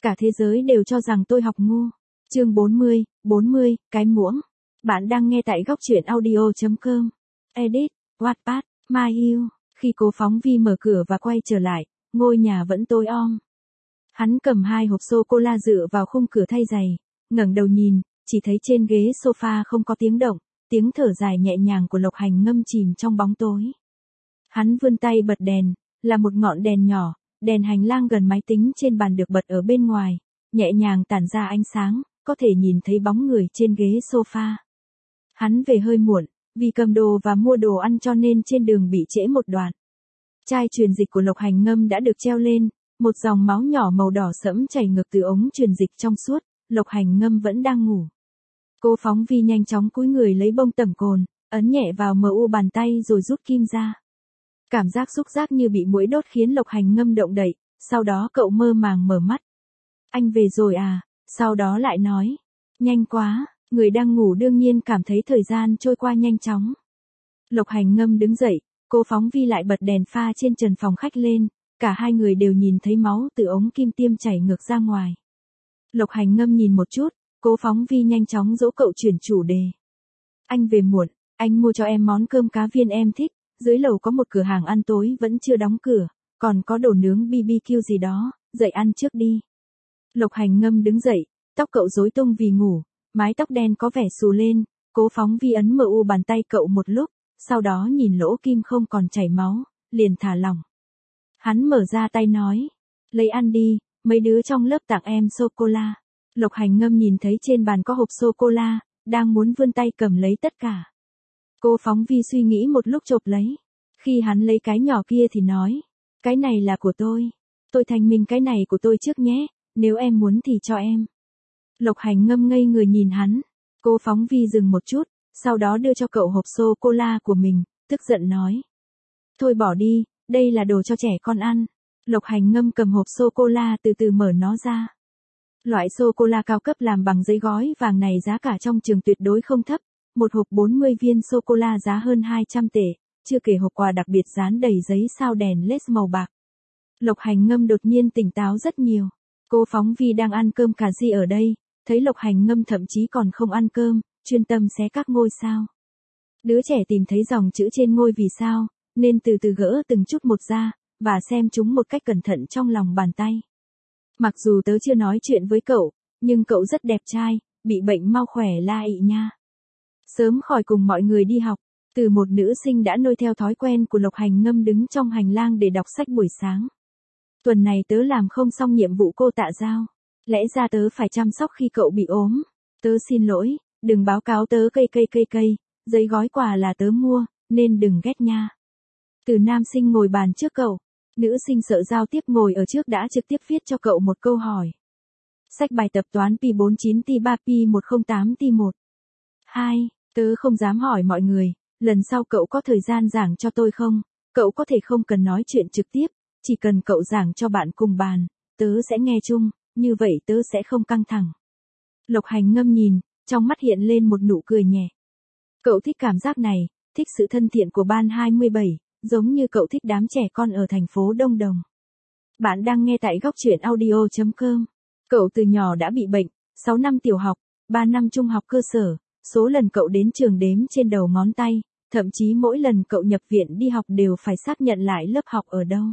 Cả thế giới đều cho rằng tôi học ngu. Chương 40, cái muỗng. Bạn đang nghe tại góc truyện audio.com. Edit, Wattpad, My Hill. Khi Cố Phóng Vi mở cửa và quay trở lại, ngôi nhà vẫn tối om. Hắn cầm 2 hộp sô-cô-la dựa vào khung cửa thay giày, ngẩng đầu nhìn, chỉ thấy trên ghế sofa không có tiếng động, tiếng thở dài nhẹ nhàng của Lộc Hành ngâm chìm trong bóng tối. Hắn vươn tay bật đèn, là một ngọn đèn nhỏ, đèn hành lang gần máy tính trên bàn được bật ở bên ngoài, nhẹ nhàng tản ra ánh sáng, có thể nhìn thấy bóng người trên ghế sofa. Hắn về hơi muộn, vì cầm đồ và mua đồ ăn cho nên trên đường bị trễ một đoạn. Chai truyền dịch của Lộc Hành ngâm đã được treo lên, một dòng máu nhỏ màu đỏ sẫm chảy ngược từ ống truyền dịch trong suốt, Lộc Hành ngâm vẫn đang ngủ. Cố Phóng Vi nhanh chóng cúi người lấy bông tẩm cồn, ấn nhẹ vào MU bàn tay rồi rút kim ra. Cảm giác xúc giác như bị muỗi đốt khiến Lộc Hành ngâm động đậy, sau đó cậu mơ màng mở mắt. Anh về rồi à, sau đó lại nói. Nhanh quá, người đang ngủ đương nhiên cảm thấy thời gian trôi qua nhanh chóng. Lộc Hành ngâm đứng dậy, Cố Phóng Vi lại bật đèn pha trên trần phòng khách lên, cả hai người đều nhìn thấy máu từ ống kim tiêm chảy ngược ra ngoài. Lộc Hành ngâm nhìn một chút, Cố Phóng Vi nhanh chóng dỗ cậu chuyển chủ đề. Anh về muộn, anh mua cho em món cơm cá viên em thích, dưới lầu có một cửa hàng ăn tối vẫn chưa đóng cửa, còn có đồ nướng BBQ gì đó, dậy ăn trước đi. Lộc Hành ngâm đứng dậy, tóc cậu rối tung vì ngủ, mái tóc đen có vẻ xù lên, Cố Phóng Vi ấn MU bàn tay cậu một lúc, sau đó nhìn lỗ kim không còn chảy máu, liền thả lỏng. Hắn mở ra tay nói, lấy ăn đi, mấy đứa trong lớp tặng em sô-cô-la. Lộc Hành ngâm nhìn thấy trên bàn có hộp sô-cô-la, đang muốn vươn tay cầm lấy tất cả. Cố Phóng Vi suy nghĩ một lúc chộp lấy. Khi hắn lấy cái nhỏ kia thì nói, cái này là của tôi thanh minh cái này của tôi trước nhé, nếu em muốn thì cho em. Lộc Hành ngâm ngây người nhìn hắn. Cố Phóng Vi dừng một chút, sau đó đưa cho cậu hộp sô-cô-la của mình, tức giận nói. Thôi bỏ đi, đây là đồ cho trẻ con ăn. Lộc Hành ngâm cầm hộp sô-cô-la từ từ mở nó ra. Loại sô-cô-la cao cấp làm bằng giấy gói vàng này giá cả trong trường tuyệt đối không thấp. Một hộp 40 viên sô-cô-la giá hơn 200 tệ, chưa kể hộp quà đặc biệt dán đầy giấy sao đèn LED màu bạc. Lộc Hành ngâm đột nhiên tỉnh táo rất nhiều. Cố Phóng Vi đang ăn cơm cà ri ở đây, thấy Lộc Hành ngâm thậm chí còn không ăn cơm, chuyên tâm xé các ngôi sao. Đứa trẻ tìm thấy dòng chữ trên ngôi vì sao, nên từ từ gỡ từng chút một ra, và xem chúng một cách cẩn thận trong lòng bàn tay. Mặc dù tớ chưa nói chuyện với cậu, nhưng cậu rất đẹp trai, bị bệnh mau khỏe la ị nha. Sớm khỏi cùng mọi người đi học, từ một nữ sinh đã nôi theo thói quen của Lộc Hành ngâm đứng trong hành lang để đọc sách buổi sáng. Tuần này tớ làm không xong nhiệm vụ cô tạ giao. Lẽ ra tớ phải chăm sóc khi cậu bị ốm. Tớ xin lỗi, đừng báo cáo tớ cây, giấy gói quà là tớ mua, nên đừng ghét nha. Từ nam sinh ngồi bàn trước cậu, nữ sinh sợ giao tiếp ngồi ở trước đã trực tiếp viết cho cậu một câu hỏi. Sách bài tập toán pi 49 ti 3 pi 108 ti 1. 2. Tớ không dám hỏi mọi người, lần sau cậu có thời gian giảng cho tôi không? Cậu có thể không cần nói chuyện trực tiếp, chỉ cần cậu giảng cho bạn cùng bàn, tớ sẽ nghe chung, như vậy tớ sẽ không căng thẳng. Lộc Hành ngâm nhìn, trong mắt hiện lên một nụ cười nhẹ. Cậu thích cảm giác này, thích sự thân thiện của ban 27, giống như cậu thích đám trẻ con ở thành phố Đông Đồng. Bạn đang nghe tại góc truyện audio.com. Cậu từ nhỏ đã bị bệnh, 6 năm tiểu học, 3 năm trung học cơ sở, số lần cậu đến trường đếm trên đầu ngón tay, thậm chí mỗi lần cậu nhập viện đi học đều phải xác nhận lại lớp học ở đâu.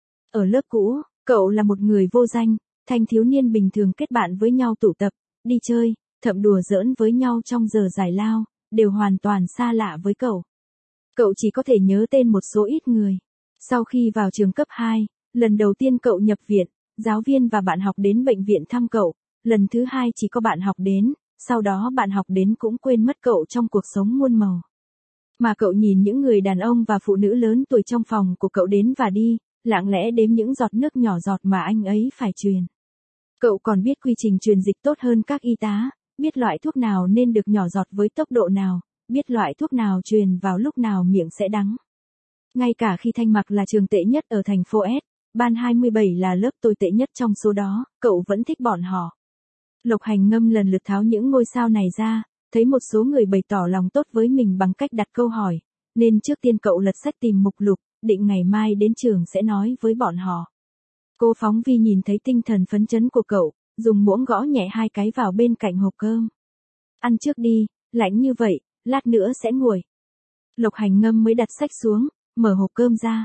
Ở lớp cũ, cậu là một người vô danh, thanh thiếu niên bình thường kết bạn với nhau tụ tập, đi chơi, thậm đùa giỡn với nhau trong giờ giải lao, đều hoàn toàn xa lạ với cậu. Cậu chỉ có thể nhớ tên một số ít người. Sau khi vào trường cấp 2, lần đầu tiên cậu nhập viện, giáo viên và bạn học đến bệnh viện thăm cậu, lần thứ 2 chỉ có bạn học đến, sau đó bạn học đến cũng quên mất cậu trong cuộc sống muôn màu. Mà cậu nhìn những người đàn ông và phụ nữ lớn tuổi trong phòng của cậu đến và đi, lặng lẽ đếm những giọt nước nhỏ giọt mà anh ấy phải truyền. Cậu còn biết quy trình truyền dịch tốt hơn các y tá, biết loại thuốc nào nên được nhỏ giọt với tốc độ nào, biết loại thuốc nào truyền vào lúc nào miệng sẽ đắng. Ngay cả khi Thanh Mặc là trường tệ nhất ở thành phố S, ban 27 là lớp tồi tệ nhất trong số đó, cậu vẫn thích bọn họ. Lộc Hành ngâm lần lượt tháo những ngôi sao này ra, thấy một số người bày tỏ lòng tốt với mình bằng cách đặt câu hỏi, nên trước tiên cậu lật sách tìm mục lục, định ngày mai đến trường sẽ nói với bọn họ. Cô phóng viên nhìn thấy tinh thần phấn chấn của cậu, dùng muỗng gõ nhẹ 2 cái vào bên cạnh hộp cơm. Ăn trước đi, lạnh như vậy, lát nữa sẽ nguội. Lộc Hành Ngâm mới đặt sách xuống, mở hộp cơm ra.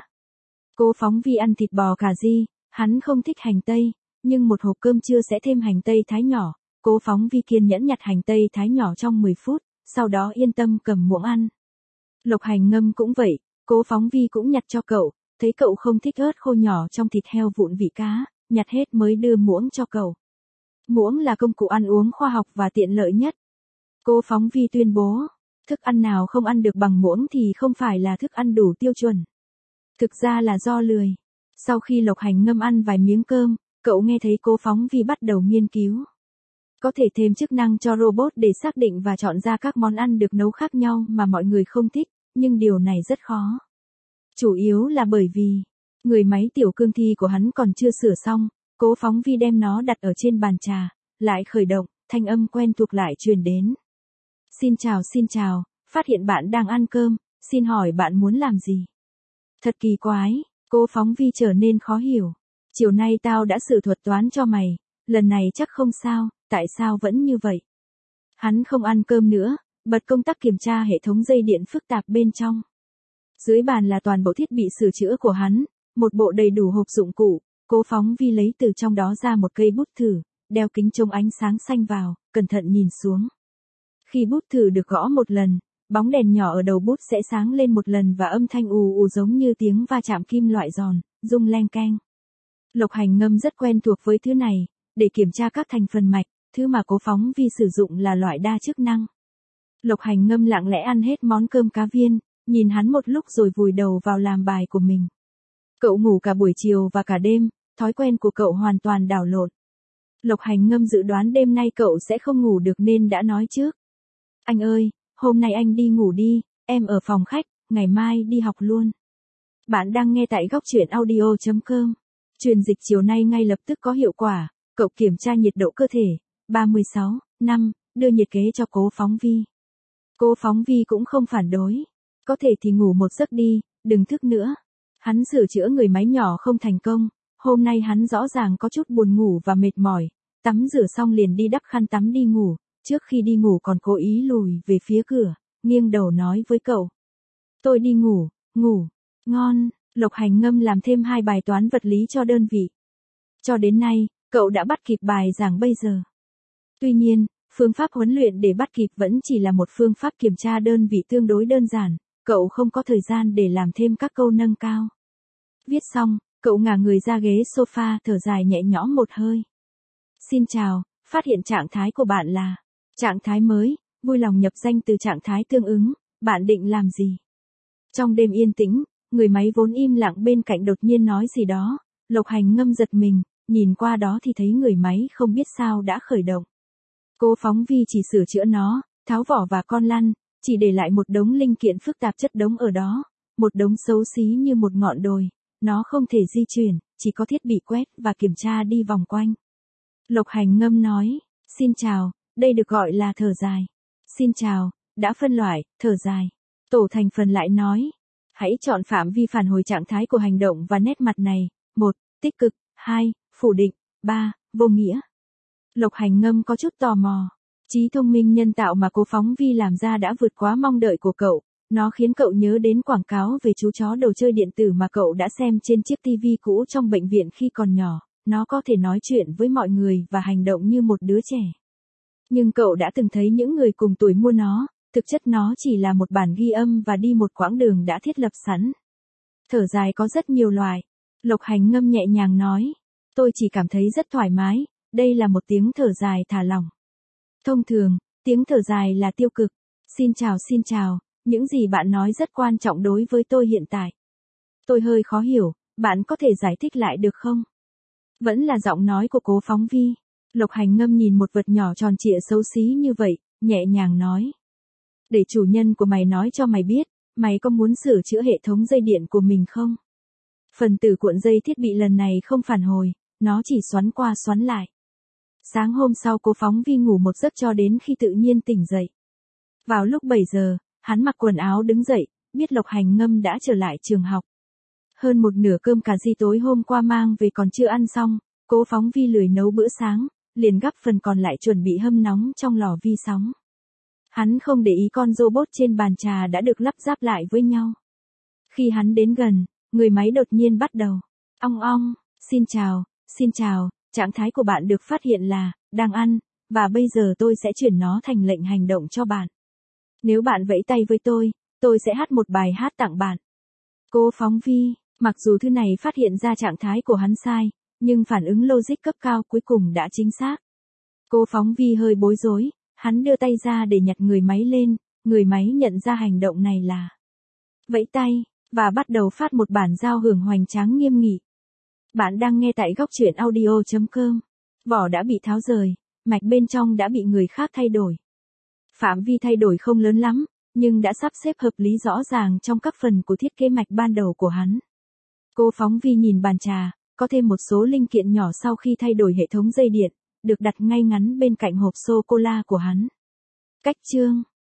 Cô phóng viên ăn thịt bò cà ri, hắn không thích hành tây, nhưng một hộp cơm trưa sẽ thêm hành tây thái nhỏ. Cô phóng viên kiên nhẫn nhặt hành tây thái nhỏ trong 10 phút, sau đó yên tâm cầm muỗng ăn. Lộc Hành Ngâm cũng vậy, cô phóng viên cũng nhặt cho cậu, thấy cậu không thích ớt khô nhỏ trong thịt heo vụn vị cá, nhặt hết mới đưa muỗng cho cậu. Muỗng là công cụ ăn uống khoa học và tiện lợi nhất. Cô phóng viên tuyên bố, thức ăn nào không ăn được bằng muỗng thì không phải là thức ăn đủ tiêu chuẩn. Thực ra là do lười. Sau khi Lộc Hành Ngâm ăn vài miếng cơm, cậu nghe thấy cô phóng viên bắt đầu nghiên cứu. Có thể thêm chức năng cho robot để xác định và chọn ra các món ăn được nấu khác nhau mà mọi người không thích, nhưng điều này rất khó. Chủ yếu là bởi vì, người máy tiểu cương thi của hắn còn chưa sửa xong, cố phóng viên đem nó đặt ở trên bàn trà, lại khởi động, thanh âm quen thuộc lại truyền đến. Xin chào, phát hiện bạn đang ăn cơm, xin hỏi bạn muốn làm gì? Thật kỳ quái, cô phóng viên trở nên khó hiểu. Chiều nay tao đã sử thuật toán cho mày, lần này chắc không sao, tại sao vẫn như vậy? Hắn không ăn cơm nữa, bật công tắc kiểm tra hệ thống dây điện phức tạp bên trong. Dưới bàn là toàn bộ thiết bị sửa chữa của hắn, một bộ đầy đủ hộp dụng cụ, cô phóng viên lấy từ trong đó ra một cây bút thử, đeo kính chống ánh sáng xanh vào, cẩn thận nhìn xuống. Khi bút thử được gõ một lần, bóng đèn nhỏ ở đầu bút sẽ sáng lên một lần và âm thanh ù ù giống như tiếng va chạm kim loại giòn, rung leng keng. Lộc Hành Ngâm rất quen thuộc với thứ này, để kiểm tra các thành phần mạch, thứ mà cố phóng viên sử dụng là loại đa chức năng. Lộc Hành Ngâm lặng lẽ ăn hết món cơm cá viên, nhìn hắn một lúc rồi vùi đầu vào làm bài của mình. Cậu ngủ cả buổi chiều và cả đêm, thói quen của cậu hoàn toàn đảo lộn. Lộc Hành Ngâm dự đoán đêm nay cậu sẽ không ngủ được nên đã nói trước. Anh ơi, hôm nay anh đi ngủ đi, em ở phòng khách, ngày mai đi học luôn. Bạn đang nghe tại góc truyện audio.com. Truyền dịch chiều nay ngay lập tức có hiệu quả, cậu kiểm tra nhiệt độ cơ thể, 36,5, đưa nhiệt kế cho cố phóng viên. Cô phóng viên cũng không phản đối. Có thể thì ngủ một giấc đi, đừng thức nữa. Hắn sửa chữa người máy nhỏ không thành công, hôm nay hắn rõ ràng có chút buồn ngủ và mệt mỏi, tắm rửa xong liền đi đắp khăn tắm đi ngủ, trước khi đi ngủ còn cố ý lùi về phía cửa, nghiêng đầu nói với cậu. Tôi đi ngủ, ngon. Lộc Hành Ngâm làm thêm 2 bài toán vật lý cho đơn vị. Cho đến nay, cậu đã bắt kịp bài giảng bây giờ. Tuy nhiên, phương pháp huấn luyện để bắt kịp vẫn chỉ là một phương pháp kiểm tra đơn vị tương đối đơn giản, cậu không có thời gian để làm thêm các câu nâng cao. Viết xong, cậu ngả người ra ghế sofa thở dài nhẹ nhõm một hơi. Xin chào, phát hiện trạng thái của bạn là trạng thái mới, vui lòng nhập danh từ trạng thái tương ứng, bạn định làm gì? Trong đêm yên tĩnh, người máy vốn im lặng bên cạnh đột nhiên nói gì đó, Lộc Hành Ngâm giật mình, nhìn qua đó thì thấy người máy không biết sao đã khởi động. Cô phóng viên chỉ sửa chữa nó, tháo vỏ và con lăn, chỉ để lại một đống linh kiện phức tạp chất đống ở đó, một đống xấu xí như một ngọn đồi, nó không thể di chuyển, chỉ có thiết bị quét và kiểm tra đi vòng quanh. Lộc Hành Ngâm nói, xin chào, đây được gọi là thở dài. Xin chào, đã phân loại, thở dài. Tổ thành phần lại nói, hãy chọn phạm vi phản hồi trạng thái của hành động và nét mặt này. 1. Tích cực. 2. Phủ định. 3. Vô nghĩa. Lộc Hành Ngâm có chút tò mò. Trí thông minh nhân tạo mà cô phóng viên làm ra đã vượt quá mong đợi của cậu. Nó khiến cậu nhớ đến quảng cáo về chú chó đồ chơi điện tử mà cậu đã xem trên chiếc TV cũ trong bệnh viện khi còn nhỏ. Nó có thể nói chuyện với mọi người và hành động như một đứa trẻ. Nhưng cậu đã từng thấy những người cùng tuổi mua nó, thực chất nó chỉ là một bản ghi âm và đi một quãng đường đã thiết lập sẵn. Thở dài có rất nhiều loại. Lộc Hành Ngâm nhẹ nhàng nói. Tôi chỉ cảm thấy rất thoải mái, đây là một tiếng thở dài thả lỏng. Thông thường, tiếng thở dài là tiêu cực. Xin chào, những gì bạn nói rất quan trọng đối với tôi hiện tại. Tôi hơi khó hiểu, bạn có thể giải thích lại được không? Vẫn là giọng nói của cố phóng viên. Lộc Hành Ngâm nhìn một vật nhỏ tròn trịa xấu xí như vậy, nhẹ nhàng nói. Để chủ nhân của mày nói cho mày biết, mày có muốn sửa chữa hệ thống dây điện của mình không? Phần tử cuộn dây thiết bị lần này không phản hồi, nó chỉ xoắn qua xoắn lại. Sáng hôm sau cố phóng viên ngủ một giấc cho đến khi tự nhiên tỉnh dậy. Vào lúc 7 giờ, hắn mặc quần áo đứng dậy, biết Lộc Hành Ngâm đã trở lại trường học. Hơn một nửa cơm cà ri tối hôm qua mang về còn chưa ăn xong, Cố Phóng Vi lười nấu bữa sáng, liền gắp phần còn lại chuẩn bị hâm nóng trong lò vi sóng. Hắn không để ý con robot trên bàn trà đã được lắp ráp lại với nhau. Khi hắn đến gần, người máy đột nhiên bắt đầu. Ong ong, xin chào, trạng thái của bạn được phát hiện là, đang ăn, và bây giờ tôi sẽ chuyển nó thành lệnh hành động cho bạn. Nếu bạn vẫy tay với tôi sẽ hát một bài hát tặng bạn. Cố Phóng Vi, mặc dù thứ này phát hiện ra trạng thái của hắn sai, nhưng phản ứng logic cấp cao cuối cùng đã chính xác. Cố Phóng Vi hơi bối rối, hắn đưa tay ra để nhặt người máy lên, người máy nhận ra hành động này là vẫy tay, và bắt đầu phát một bản giao hưởng hoành tráng nghiêm nghị. Bạn đang nghe tại góc truyện audio.com. Vỏ đã bị tháo rời, mạch bên trong đã bị người khác thay đổi. Phạm vi thay đổi không lớn lắm, nhưng đã sắp xếp hợp lý rõ ràng trong các phần của thiết kế mạch ban đầu của hắn. Cố Phóng Vi nhìn bàn trà, có thêm một số linh kiện nhỏ sau khi thay đổi hệ thống dây điện, được đặt ngay ngắn bên cạnh hộp sô-cô-la của hắn. Cách chương